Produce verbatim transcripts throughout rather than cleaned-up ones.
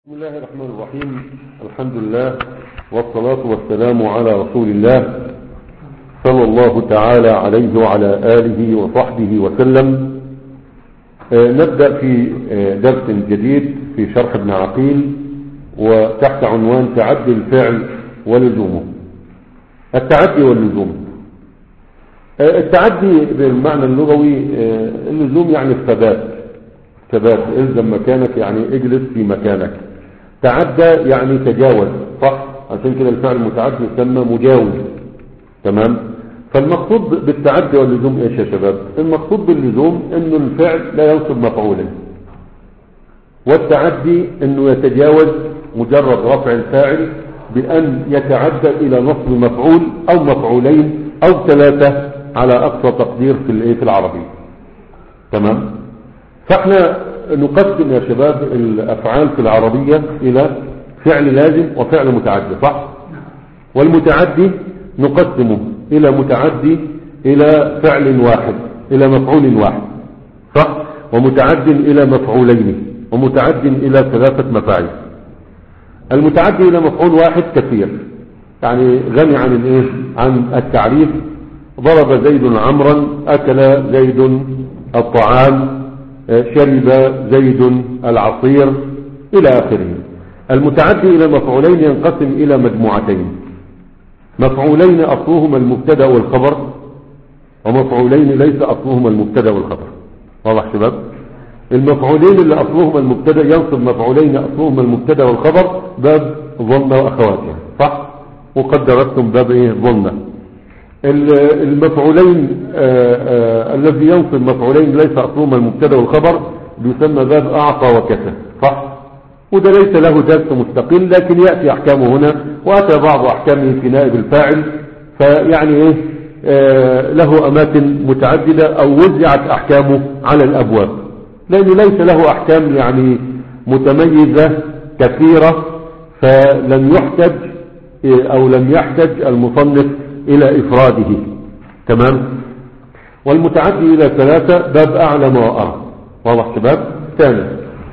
بسم الله الرحمن الرحيم. الحمد لله والصلاة والسلام على رسول الله صلى الله تعالى عليه وعلى آله وصحبه وسلم. آه نبدأ في آه درس جديد في شرح ابن عقيل وتحت عنوان تعدي الفعل ولزومه. التعدي واللزوم. آه التعدي بالمعنى اللغوي آه اللزوم يعني الثبات، ثبات الزم مكانك يعني اجلس في مكانك. تعدى يعني تجاوز، صح؟ عشان كده الفعل المتعدي يسمى مجاوز. تمام. فالمقصود بالتعدي واللزوم ايش يا شباب؟ المقصود باللزوم انه الفعل لا ينصب مفعولا، والتعدي انه يتجاوز مجرد رفع الفاعل بان يتعدى الى نصب مفعول او مفعولين او ثلاثة على اقصى تقدير في الايه في العربي. تمام. فاحنا نقسم يا شباب الافعال في العربية الى فعل لازم وفعل متعدي، صح؟ والمتعدي نقسمه الى متعدي الى فعل واحد الى مفعول واحد، صح؟ ومتعد الى مفعولين ومتعد الى ثلاثة مفاعيل. المتعدي الى مفعول واحد كثير، يعني غني عن الايه عن التعريف. ضرب زيد عمرا، اكل زيد الطعام، شرب زيد العصير الى اخره. المتعدي الى مفعولين ينقسم الى مجموعتين: مفعولين اصلهما المبتدا والخبر، ومفعولين ليس اصلهما المبتدا والخبر. واضح شباب؟ المفعولين اللي اصلهما المبتدا ينصب مفعولين اصلهما المبتدا والخبر باب ظن واخواتها، صح؟ وقد درستم باب ايه ظن. المفعولين الذي ينصب مفعولين ليس اصلهما المبتدا والخبر بيسمى باب اعطى وكسى، صح؟ وده ليس له درس مستقل، لكن ياتي احكامه هنا، واتى بعض احكامه في نائب الفاعل، فيعني ايه آه له اماكن متعدده او وزعت احكامه على الابواب، لانه ليس له احكام يعني متميزه كثيره، فلم يحتج او لم يحتج المصنف الى افراده. تمام. والمتعدي الى ثلاثة باب اعلم وارى. واضح شباب؟ ثاني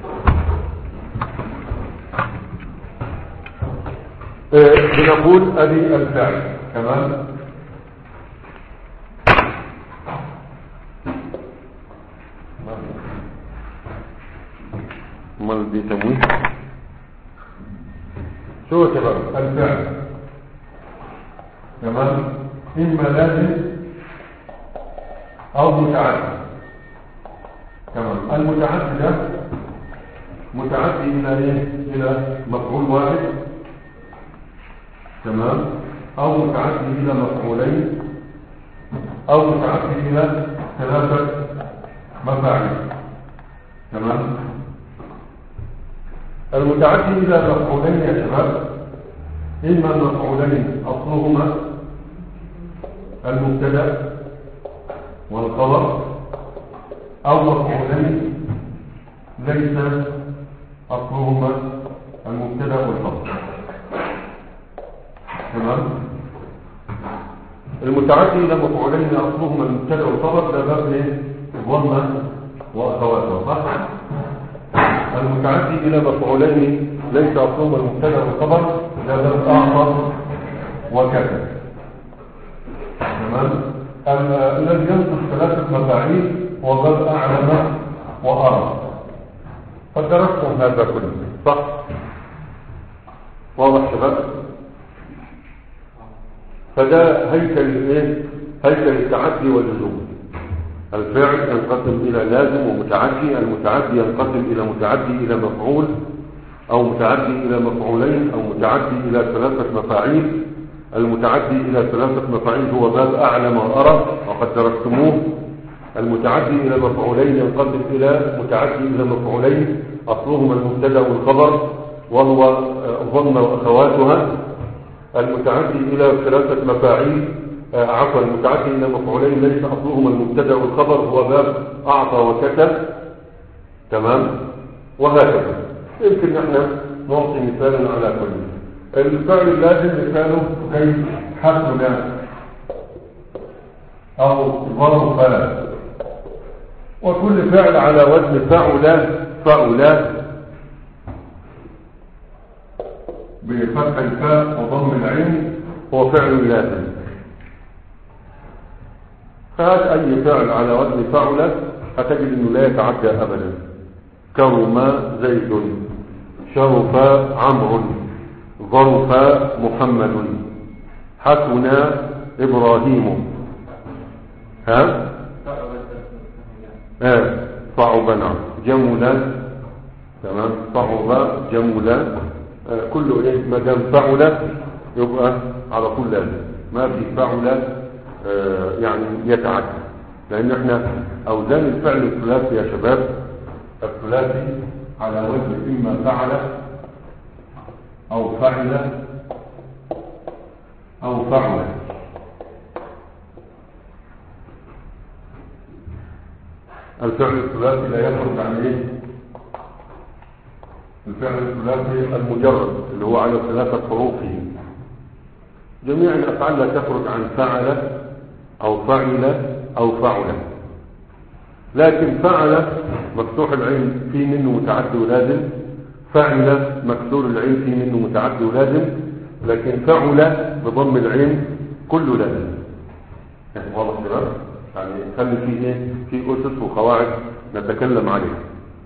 اه بنقول ادي الفعل. تمام. امال دي تمويه. شو يا شباب؟ الفعل تمام اما لازم او متعدي. تمام. المتعدي ده متعدي الى ايه؟ الى مفعول واحد، تمام، او متعدي الى مفعولين، او متعدي الى ثلاثة مفاعيل. تمام. المتعدي الى مفعولين يا شباب اما المفعولين اصلهما المبتدا والخبر، او مفعولين ليس اصلهما المبتدا والخبر. تمام. المتعدي الى مفعولين اصلهما المبتدا والخبر ده باب ايه؟ ظن واخواتها، صح؟ المتعدي الى مفعولين ليس اصلهما المبتدا والخبر ده باب اعطى وكذا. تمام. الذي ينصب ثلاثة مفاعيل هو باب اعلم وارى. قد درستم هذا كله، صح؟ واضح شباب؟ فده هيكل الايه؟ هيكل التعدي واللزوم. الفعل ينقسم الى لازم ومتعدي. المتعدي ينقسم الى متعدي الى مفعول، او متعدي الى مفعولين، او متعدي الى ثلاثة مفاعيل. المتعدي الى ثلاثة مفاعيل هو باب اعلم وارى، وقد درستموه. المتعدي الى مفعولين ينقسم الى متعدي الى مفعولين اصلهما المبتدا والخبر وهو ظن واخواتها. المتعدي الى ثلاثة مفاعيل آه عفوا المتعدي الى مفعولين ليس اصلهما المبتدا والخبر هو باب اعطى وكتب. تمام. وهكذا. يمكن احنا نعطي مثالا على كل. الفعل اللازم مثاله كي حسن او ظرف فلا، وكل فعل على وزن فعل فعل بفتح الفاء وضم العين هو فعل لازم. فهات أي فعل على وزن فعل هتجد أنه لا يتعدى أبدا. كرم زيد، شرف عمرو، ظرف محمد، حسن إبراهيم. ها آه. صعب نعم، جمل تمام، صعب جمل آه. كله إيه ما دام فعل يبقى على طول لازم، ما في فعل آه يعني يتعدى، لأن احنا أوزان الفعل الثلاثي يا شباب، الثلاثي على وزن إما فعل أو فعل أو فعل. الفعل الثلاثي لا يخرج عن ايه؟ الفعل الثلاثي المجرد اللي هو على ثلاثة حروفه. جميع الأفعال لا تخرج عن فعل أو فعل أو فعل، لكن فعل مفتوح العين في منه متعدي ولازم، فعل مكسور العين في منه متعدي ولازم، لكن فعل بضم العين كله لازم. يعني واضح كده؟ يعني خلي فيه ايه؟ في أسس وقواعد نتكلم عليها.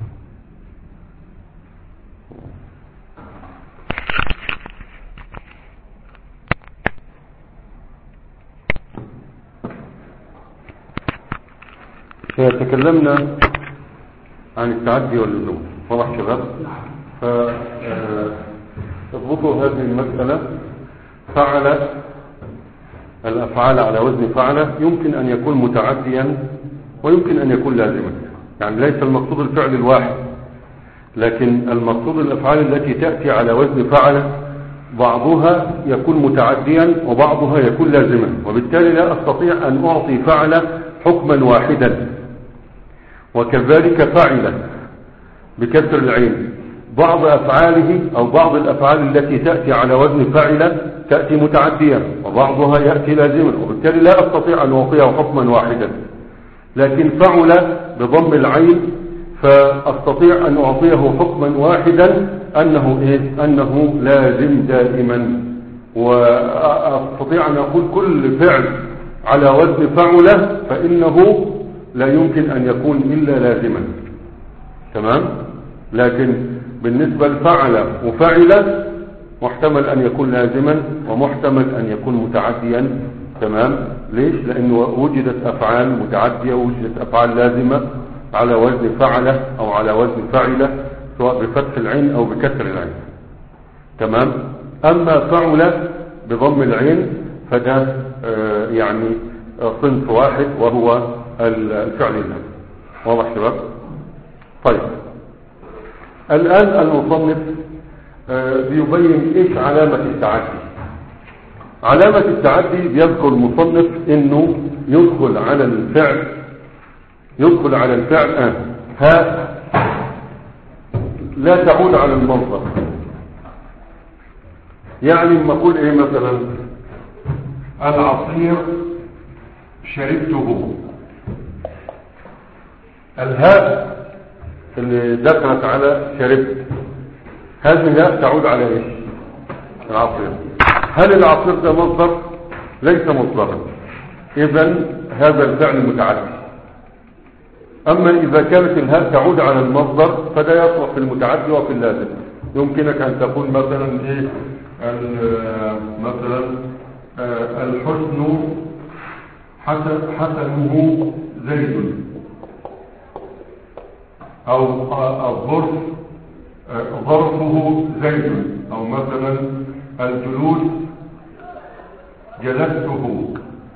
تكلمنا عن التعدي واللزوم، واضح شباب؟ فاضبطوا هذه المسألة. فعل الأفعال على وزن فعل يمكن أن يكون متعديا ويمكن أن يكون لازما، يعني ليس المقصود الفعل الواحد، لكن المقصود الأفعال التي تأتي على وزن فعل بعضها يكون متعديا وبعضها يكون لازما، وبالتالي لا أستطيع أن أعطي فعل حكما واحدا. وكذلك فعل بكسر العين بعض أفعاله أو بعض الأفعال التي تأتي على وزن فعل تأتي متعدية وبعضها يأتي لازما، وبالتالي لا أستطيع أن أعطيه حكما واحدا. لكن فعل بضم العين فأستطيع أن أعطيه حكما واحدا أنه إيه؟ أنه لازم دائما. وأستطيع أن أقول كل فعل على وزن فعل فإنه لا يمكن أن يكون إلا لازما، تمام؟ لكن بالنسبة لفعل وفعل محتمل أن يكون لازما ومحتمل أن يكون متعديا، تمام؟ ليش؟ لأنه وجدت أفعال متعدية ووجدت أفعال لازمة على وزن فعل أو على وزن فعل، سواء بفتح العين أو بكسر العين، تمام؟ أما فعل بضم العين فده آه يعني صنف واحد وهو الفعل اللازم. واضح شباب؟ طيب الآن المصنف بيبين ايش علامة التعدي. علامة التعدي بيذكر المصنف انه يدخل على الفعل يدخل على الفعل آه. ها لا تعود على المصدر. يعني لما اقول ايه مثلا العصير شربته، الهاء اللي دخلت على شربت هذه الهاء تعود على ايش؟ العصير. هل العصير ده مصدر؟ ليس مصدرا، اذا هذا الفعل متعدي. اما اذا كانت الهاء تعود على المصدر فده يصلح في المتعدي وفي اللازم. يمكنك ان تقول مثلا ايه مثلا الحسن حسنه زيد، او الظرف ظرفه زيد، او مثلا الجلوس جلسته.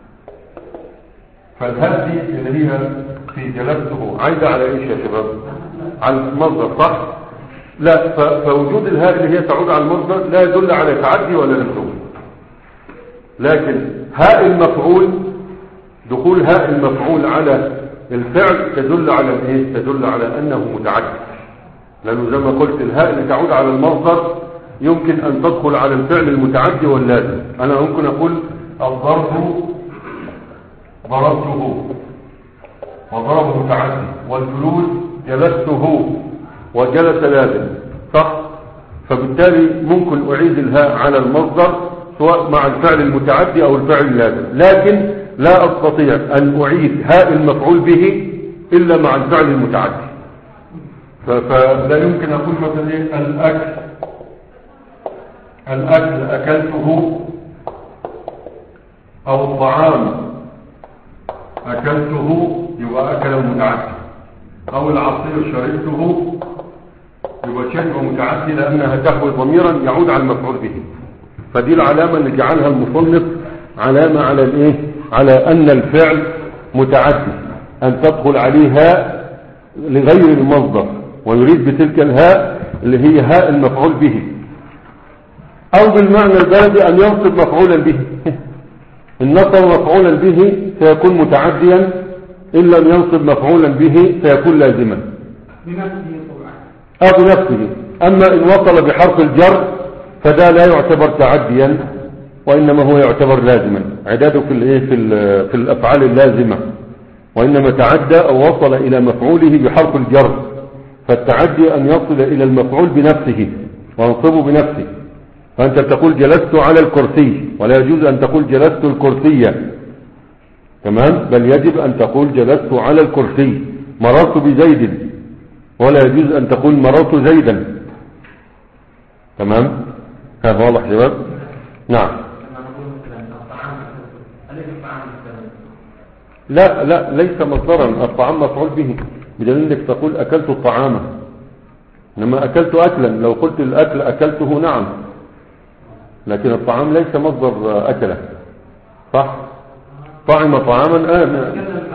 فالهاء دي اللي هي في جلسته عايدة على ايش يا شباب؟ على المصدر، صح؟ لا، فوجود الهاء اللي هي تعود على المصدر لا يدل على تعدي ولا لزوم. لكن هاء المفعول، دخول هاء المفعول على الفعل تدل على ايه؟ تدل على انه متعدي، لانه زي ما قلت الهاء اللي تعود على المصدر يمكن ان تدخل على الفعل المتعدي واللازم. انا ممكن اقول الضرب ضربته وضرب متعدي، والجلوس جلسته وجلس لازم، صح؟ فبالتالي ممكن أعيد الهاء على المصدر سواء مع الفعل المتعدي أو الفعل اللازم، لكن لا أستطيع أن أعيد هاء المفعول به إلا مع الفعل المتعدي. فلا يمكن أقول مثلا الأكل الأكل أكلته، أو الطعام أكلته يبقى أكل المتعدي، أو العصير شربته يبقى شرب متعدي لأنها تحوي ضميرا يعود على المفعول به. فدي العلامة اللي جعلها المصنف علامة على الايه، على ان الفعل متعدي، ان تدخل عليه هاء لغير المصدر ويريد بتلك الهاء اللي هي هاء المفعول به، او بالمعنى البلدي ان ينصب مفعولا به. ان نصب مفعولا به سيكون متعديا، ان لم ينصب مفعولا به سيكون لازما بنفسه طبعا او بنفسه. اما ان وصل بحرف الجر فده لا يعتبر تعديا، وإنما هو يعتبر لازما، عداده في الايه في, في الأفعال اللازمة، وإنما تعدى أو وصل إلى مفعوله بحرف الجر. فالتعدي أن يصل إلى المفعول بنفسه وينصبه بنفسه. فأنت تقول جلست على الكرسي، ولا يجوز أن تقول جلست الكرسية، تمام؟ بل يجب أن تقول جلست على الكرسي. مررت بزيد، ولا يجوز أن تقول مررت زيدا، تمام؟ هذا واضح شباب؟ نعم. لا لا ليس مصدرا، الطعام مفعول به، بدليل انك تقول اكلت الطعام، انما اكلت اكلا. لو قلت الاكل اكلته نعم، لكن الطعام ليس مصدر اكله، صح؟ طعم طعاما اه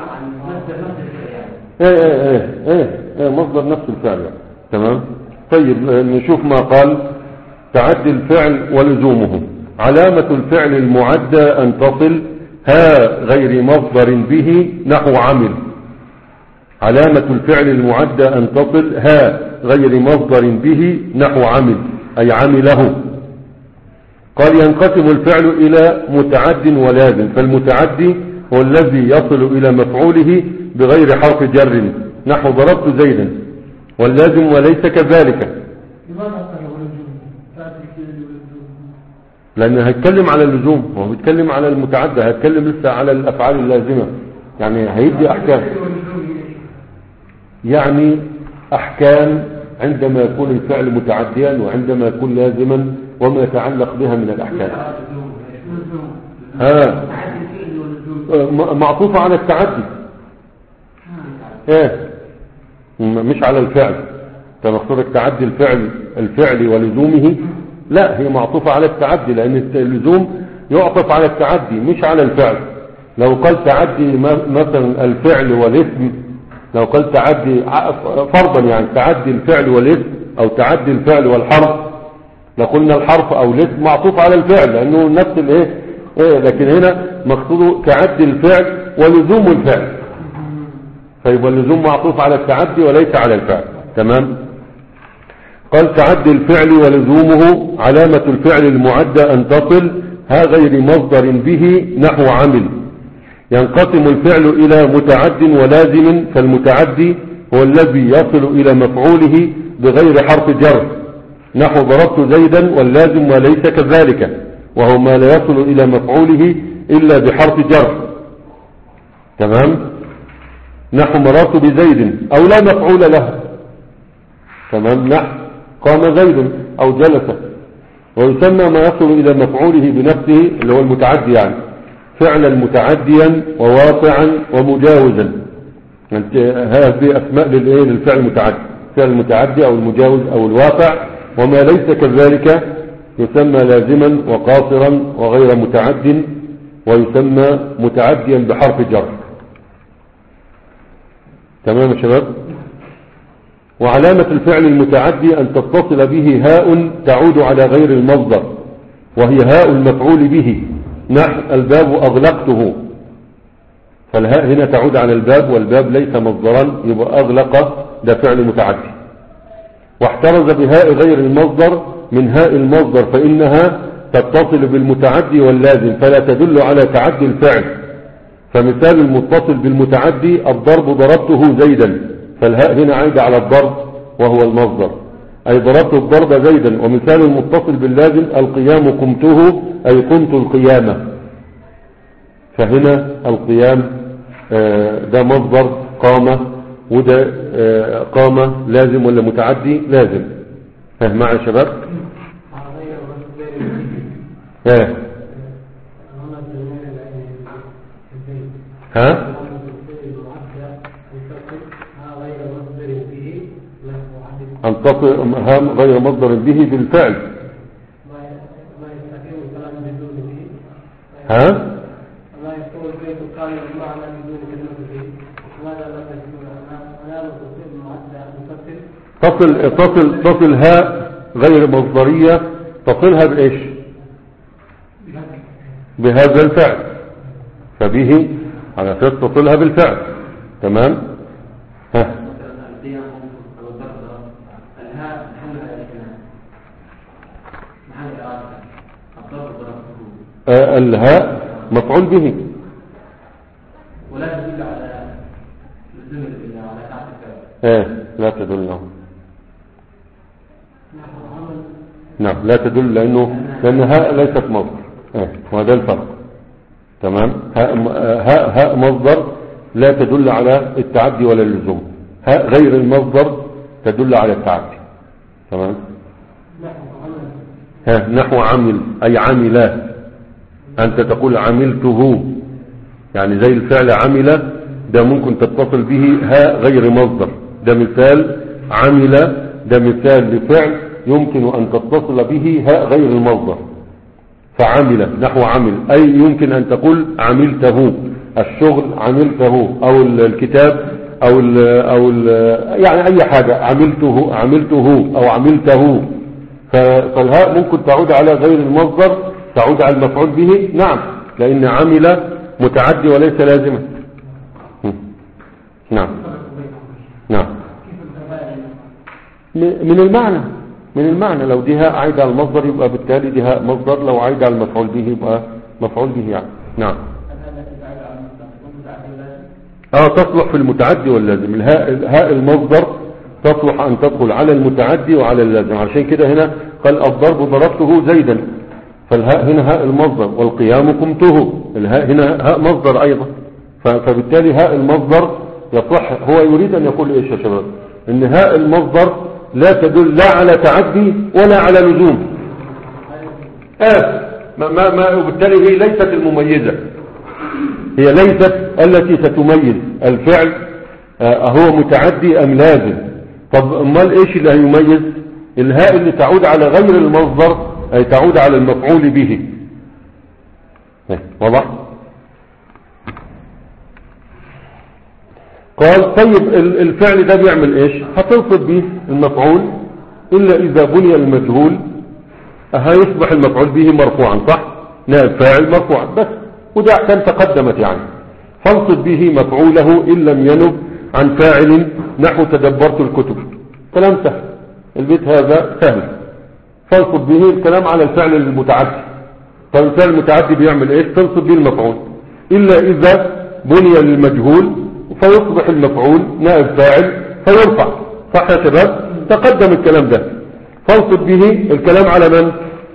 ايه ايه ايه ايه, إيه مصدر نفس الفعل، تمام. طيب نشوف ما قال: تعدي الفعل ولزومه. علامة الفعل المعدى أن تصل ها غير مصدر به نحو عمل. علامة الفعل المعدى أن تصل ها غير مصدر به نحو عمل، أي عمله. قال: ينقسم الفعل إلى متعد ولازم. فالمتعدي هو الذي يصل إلى مفعوله بغير حرف جر نحو ضربت زيدا، واللازم وليس كذلك. لأنه هيتكلم على اللزوم، وهو بيتكلم على المتعدى، هيتكلم لسه على الأفعال اللازمة، يعني هيدي أحكام، يعني أحكام عندما يكون الفعل متعديا وعندما يكون لازما وما يتعلق بها من الأحكام. ها معطوفة على التعدي، ايه مش على الفعل. فمقصودك تعدي الفعل الفعل ولزومه، لا، هي معطوفة على التعدي، لأن اللزوم يعطف على التعدي مش على الفعل. لو قال تعدي مثلا الفعل والاسم، لو قال تعدي فرضا يعني تعدي الفعل والاسم أو تعدي الفعل والحرف، لقلنا الحرف أو الاسم معطوف على الفعل لأنه نفس الايه ايه، لكن هنا مقصوده تعدي الفعل ولزوم الفعل، فيبقى اللزوم معطوف على التعدي وليس على الفعل، تمام. قال: تعدي الفعل ولزومه. علامة الفعل المعدى أن تصل ها غير مصدر به نحو عمل. ينقسم الفعل إلى متعد ولازم. فالمتعدي هو الذي يصل إلى مفعوله بغير حرف جر نحو ضربت زيدا، واللازم وليس كذلك، وهو ما لا يصل إلى مفعوله إلا بحرف جر، تمام. نحو مررت بزيد، أو لا مفعول له، تمام. نحو قام زيد أو جلس. ويسمى ما يصل إلى مفعوله بنفسه اللي هو المتعدي، يعني فعلا متعديا وواقعا ومجاوزا. هذه أسماء للإيه للفعل المتعدي، فعل المتعدي أو المجاوز أو الواقع. وما ليس كذلك يسمى لازما وقاصرا وغير متعد، ويسمى متعديا بحرف جر، تمام يا شباب. وعلامة الفعل المتعدي أن تتصل به هاء تعود على غير المصدر، وهي هاء المفعول به. نحو الباب أغلقته، فالهاء هنا تعود على الباب، والباب ليس مصدرا، يبقى أغلق ده فعل متعدي. واحترز بهاء غير المصدر من هاء المصدر، فإنها تتصل بالمتعدي واللازم فلا تدل على تعدي الفعل. فمثال المتصل بالمتعدي: الضرب ضربته زيدا، فالهاء هنا عايدة على الضرب وهو المصدر. أي ضربت الضرب زيدا. ومثال المتصل باللازم القيام قمته أي قمت القيامة. فهنا القيام ده مصدر قامة، وده قامة لازم ولا متعدي؟ لازم. فهم معي يا شباب؟ ها ها انتصر هام غير مصدر به بالفعل. ها تصل تصل تصل هاء غير مصدرية، تصلها بإيش؟ بهذا الفعل، فبه على أساس تصلها بالفعل. تمام. ها آه الهاء مفعول به ولا تدل على لزوم على تعب آه لا تدل. نعم لا تدل، لأنه لأن هاء ليست مصدر. آه وهذا الفرق. تمام. هاء هاء هاء مصدر لا تدل على التعدي ولا اللزوم. هاء غير المصدر تدل على التعدي. تمام. ها نحو عمل أي عمل. أنت تقول عملته، يعني زي الفعل عمل ده ممكن تتصل به هاء غير مصدر. ده مثال عمل، ده مثال لفعل يمكن أن تتصل به هاء غير المصدر. فعمل نحو عمل أي يمكن أن تقول عملته، الشغل عملته، أو الكتاب أو ال أو ال يعني أي حاجة عملته عملته أو عملته. فالهاء ممكن تعود على غير المصدر، تعود على المفعول به. نعم، لأن عمل متعدي وليس لازما. نعم نعم من المعنى من المعنى لو دي هاء عايدة على المصدر يبقى بالتالي دي هاء مصدر، لو عايدة على المفعول به يبقى مفعول به يعني. نعم. اه تصلح في المتعدي واللازم. الهاء هاء المصدر تصلح ان تدخل على المتعدي وعلى اللازم. عشان كده هنا قال الضرب ضربته زيدا، فالهاء هنا هاء المصدر، والقيام قمته. الهاء هنا هاء مصدر ايضا، فبالتالي هاء المصدر يصح. هو يريد ان يقول ايش يا شباب؟ ان هاء المصدر لا تدل لا على تعدي ولا على لزوم. آه ما ما ما وبالتالي هي ليست المميزة، هي ليست التي ستميز الفعل آه هو متعدي ام لازم. طب امال ايش اللي هيميز؟ الهاء اللي تعود على غير المصدر، اي تعود على المفعول به. واضح؟ قال طيب الفعل ده بيعمل ايش؟ هتنصب به المفعول الا اذا بني المجهول هيصبح المفعول به مرفوعا، صح؟ نائب فاعل مرفوعا بس، وده احكام تقدمت يعني. فانصب به مفعوله ان لم ينب عن فاعل نحو تدبرت الكتب. كلام سهل، البيت هذا سهل. فانصب به الكلام على الفعل المتعدي. طيب الفعل المتعدي بيعمل ايش؟ تنصب به المفعول الا اذا بني المجهول فيصبح المفعول نائب فاعل فيرفع، صح يا شباب؟ تقدم الكلام ده. فانصب به الكلام على من؟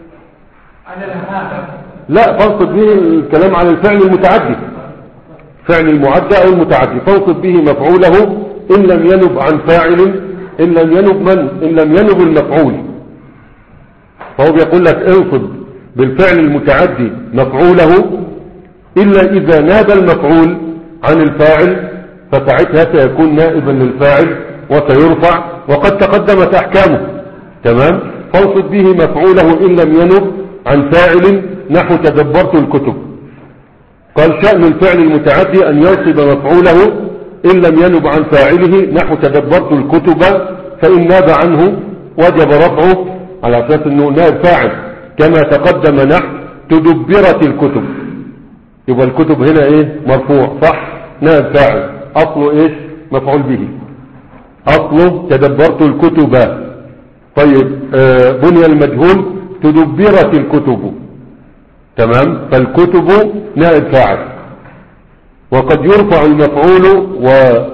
لا، فانصب به الكلام على الفعل المتعدي، فعل المعدى او المتعدي. فانصب به مفعوله ان لم ينب عن فاعل، ان لم ينب من؟ ان لم ينب المفعول. فهو بيقول لك انصب بالفعل المتعدي مفعوله الا اذا ناب المفعول عن الفاعل، فساعتها سيكون نائبا للفاعل وسيرفع، وقد تقدمت احكامه. تمام. فانصب به مفعوله ان لم ينب عن فاعل نحو تدبرت الكتب. قال شأن الفعل المتعدي ان ينصب مفعوله ان لم ينب عن فاعله نحو تدبرت الكتب، فان ناب عنه وجب رفعه على اساس انه نائب فاعل، كما تقدم نحو تدبرت الكتب. يبقى الكتب هنا ايه؟ مرفوع، صح؟ نائب فاعل. اصله ايش؟ مفعول به. اصله تدبرت الكتب. طيب آه بني المجهول تدبرت الكتب. تمام. فالكتب نائب فاعل، وقد يرفع المفعول و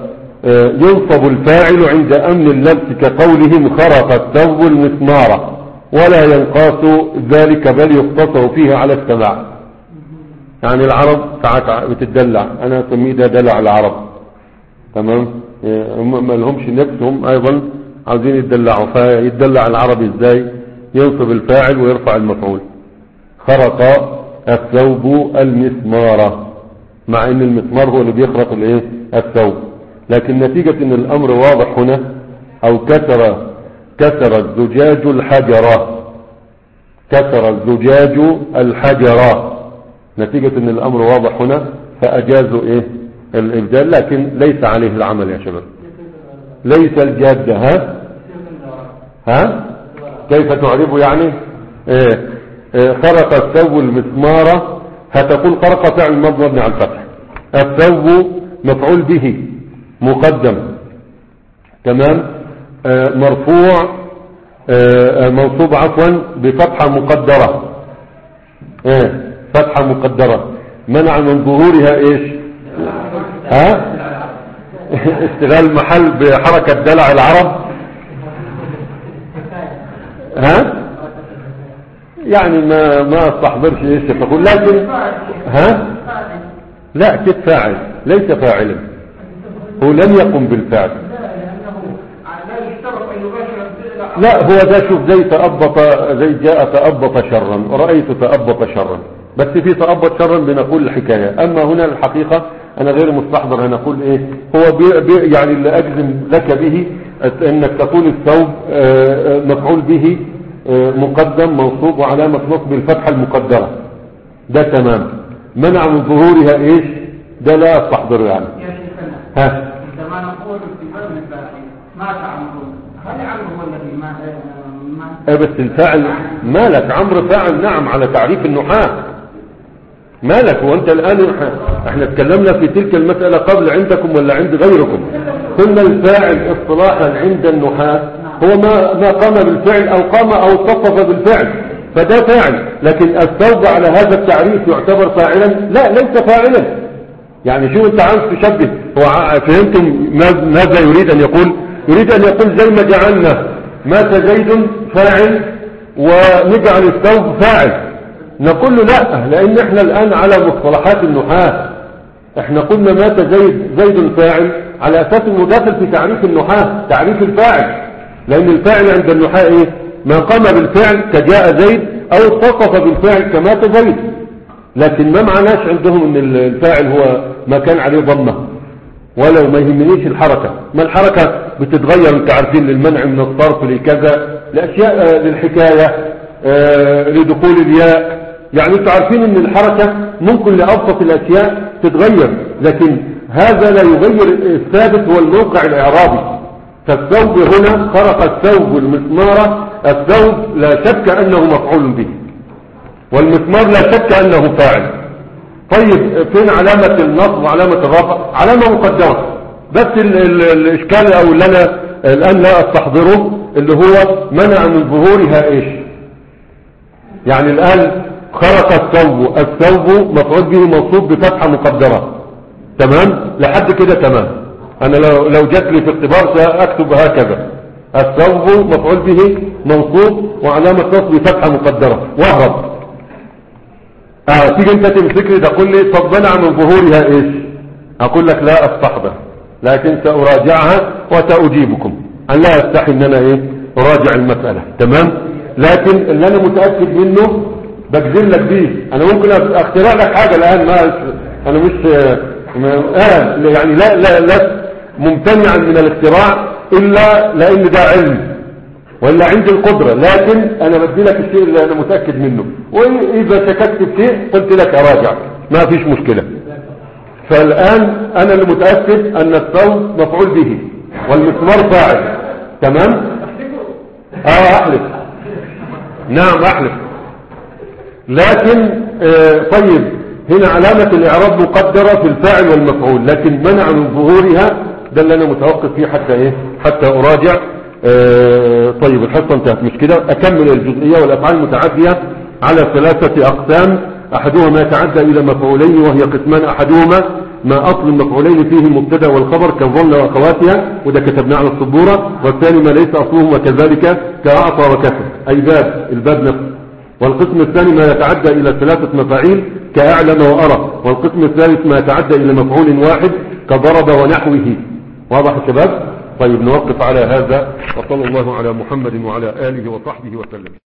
آه ينصب الفاعل عند أمن اللبس كقولهم خرق الثوب المسمار، ولا ينقاس ذلك بل يقتصر فيه على السماع. يعني العرب ساعات بتدلع، أنا أسميه ده دلع العرب. تمام. هم ما لهمش نفس، هم أيضا عاوزين يدلعوا، فيدلع العرب إزاي؟ ينصب الفاعل ويرفع المفعول. خرق الثوب المسمار، مع ان المسمار هو اللي بيخرق الايه الثوب، لكن نتيجة ان الامر واضح هنا. او كسر كسر الزجاج الحجرة، كسر الزجاج الحجرة، نتيجة ان الامر واضح هنا فاجازوا ايه الابدال، لكن ليس عليه العمل يا شباب، ليس الجادة. ها ها كيف تعربه يعني؟ إيه إيه خرق الثوب المسمار، هتقول خرق فعل مبني على الفتح، الثوب مفعول به مقدم. تمام. آه مرفوع آه منصوب عفوا بفتحة مقدرة. ايه فتحة مقدرة، منع من ظهورها ايش؟ ها اشتغال محل بحركة دلع العرب. ها يعني ما ما استحضرش ايش تقول، لكن ها لا كيف فاعل؟ ليس فاعلا، هو لم يقم بالفعل. لا هو ده شوف زي تأبط، زي جاء تأبط شرا، رأيت تأبط شرا، بس في تأبط شرا بنقول الحكاية. اما هنا الحقيقة انا غير مستحضر، هنقول ايه هو بي بي يعني اللي اجزم لك به انك تقول الثوب مفعول به مقدم منصوب وعلامة نصب الفتحة المقدرة، ده تمام. منع من ظهورها ايش؟ ده لا استحضره يعني. يا شيخنا ها عندما نقول في باب الفاعل ما تعمل، هل عمرو هو الذي ما ما بس الفاعل مالك؟ عمرو فاعل نعم على تعريف النحاة، مالك؟ وانت الان احنا اتكلمنا في تلك المسألة قبل عندكم ولا عند غيركم؟ قلنا الفاعل اصطلاحا عند النحاة هو ما ما قام بالفعل او قام او اتصف بالفعل، فده فاعل. لكن الثوب على هذا التعريف يعتبر فاعلا؟ لا ليس فاعلا. يعني شو انت عايز تشبه؟ هو فهمتم ماذا يريد ان يقول؟ يريد ان يقول زي ما جعلنا مات زيد فاعل ونجعل الثوب فاعل، نقول له لا، لان احنا الان على مصطلحات النحاة. احنا قلنا مات زيد زيد فاعل على اساس انه داخل في تعريف النحاة، تعريف الفاعل، لان الفاعل عند النحاة ايه؟ ما قام بالفعل كجاء زيد او اتصف بالفعل كمات زيد. لكن ما معناش عندهم ان الفاعل هو ما كان عليه ضمه، ولو ما يهمنيش الحركة، ما الحركة بتتغير انت عارفين، للمنع من الصرف لكذا، لاشياء للحكاية آه لدخول الياء، يعني انتوا عارفين ان الحركة ممكن لأبسط الاشياء تتغير، لكن هذا لا يغير. الثابت هو الموقع الاعرابي. فالثوب هنا خرق الثوب المسمار، الثوب لا شك انه مفعول به، والمسمار لا شك انه فاعل. طيب فين علامة النصب وعلامة الرفع؟ علامة مقدرة، بس ال ال الاشكال او اللي انا الان لا استحضره اللي هو منع من ظهورها ايش؟ يعني الان خرق الثوب، الثوب مفعول به منصوب بفتحة مقدرة، تمام؟ لحد كده تمام. انا لو لو جات لي في اختبار ساكتب هكذا، الثوب مفعول به منصوب وعلامة نصب فتحة مقدرة، واهرب. اه تيجي انت تمسك لي تقول لي طب منع من ظهورها ايش؟ اقول لك لا استحضر، لكن ساراجعها وساجيبكم. انا لا استحي ان انا ايه اراجع المسألة، تمام؟ لكن اللي انا متأكد منه بجزم لك بيه. انا ممكن اخترع لك حاجة الان، ما انا مش اه يعني لا لا لا ممتنعا من الاختراع الا لان ده علم ولا عندي القدرة، لكن انا بدي لك الشيء اللي انا متأكد منه، واذا شككت في شيء قلت لك اراجع، ما فيش مشكلة. فالان انا اللي متأكد ان الثوب مفعول به والمسمار فاعل، تمام؟ اه احلف، نعم احلف. لكن آه طيب هنا علامة الاعراب مقدرة في الفاعل والمفعول، لكن منع من ظهورها ده اللي انا متوقف فيه حتى ايه حتى اراجع. آه طيب الحصة انتهت مش كده؟ اكمل الجزئية. والافعال المتعدية على ثلاثة اقسام، احدهما يتعدى الى مفعولين وهي قسمان، احدهما ما أصل المفعولين فيه المبتدا والخبر كظن وأخواتها، وده كتبناه على السبورة. والثاني ما ليس أصلهما كذلك كأعطى وكسر، أي باب الباب نفسه. والقسم الثاني ما يتعدى إلى ثلاثة مفاعيل كأعلم وأرى. والقسم الثالث ما يتعدى إلى مفعول واحد كضرب ونحوه. واضح يا شباب؟ طيب نوقف على هذا، وصلى الله على محمد وعلى آله وصحبه وسلم.